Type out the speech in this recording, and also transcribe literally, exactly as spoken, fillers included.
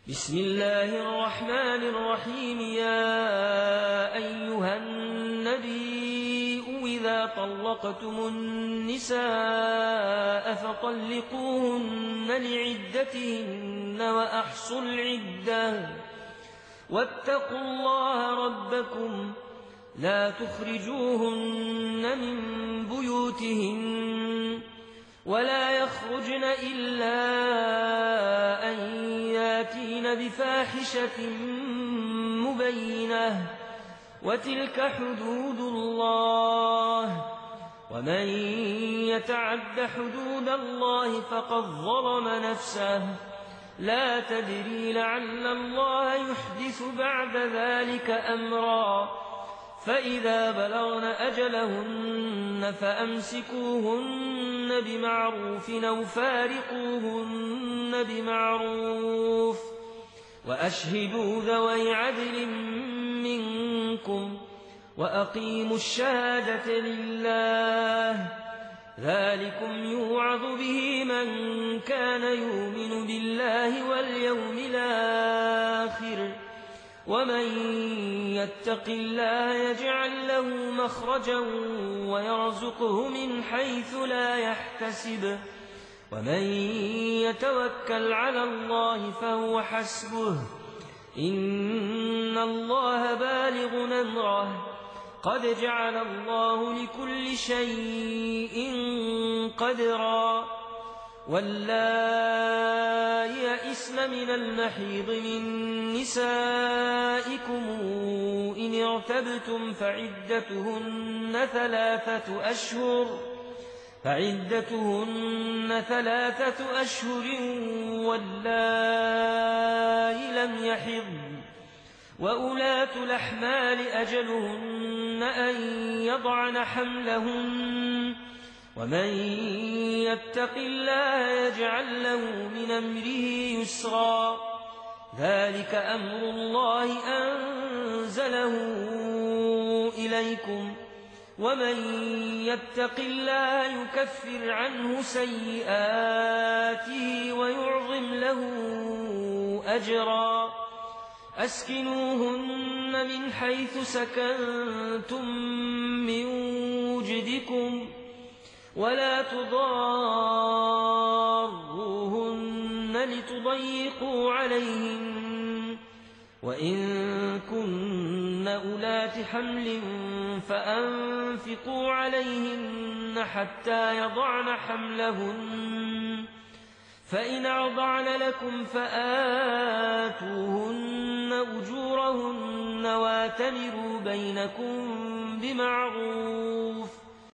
بسم الله الرحمن الرحيم. يا أيها النبي إذا طلقتم النساء فطلقوهن لعدتهن وأحصوا العدة واتقوا الله ربكم لا تخرجوهن من بيوتهن ولا يخرجن إلا أن ياتين بفاحشة مبينة وتلك حدود الله ومن يتعد حدود الله فقد ظلم نفسه لا تدري لعل الله يحدث بعد ذلك أمرا. فإذا بلغن أجلهن فأمسكوهن بمعروف أو فارقوهن بمعروف وأشهدوا ذوي عدل منكم وأقيموا الشهادة لله ذلكم يوعظ به من كان يؤمن بالله واليوم الآخر ومن يتق الله يجعل له مخرجا ويرزقه من حيث لا يحتسب ومن يتوكل على الله فهو حسبه إن الله بالغ أمره قد جعل الله لكل شيء قدرا. واللائي يئسن من المحيض من نسائكم إن ارتبتم فعدتهن ثلاثة أشهر فعدتهن ثلاثة أشهر واللائي لم يحضن وأولاة الأحمال أجلهن أن يضعن حملهن ومن يتق الله يجعل له من أمره يسرا. ذلك أمر الله أنزله إليكم ومن يتق الله يكفر عنه سيئاته ويعظم له أجرا. أسكنوهن من حيث سكنتم من وجدكم ولا تضاروهن لتضيقوا عليهن وإن كن أولات حمل فأنفقوا عليهن حتى يضعن حملهن فإن أرضعن لكم فآتوهن أجورهن واتمروا بينكم بمعروف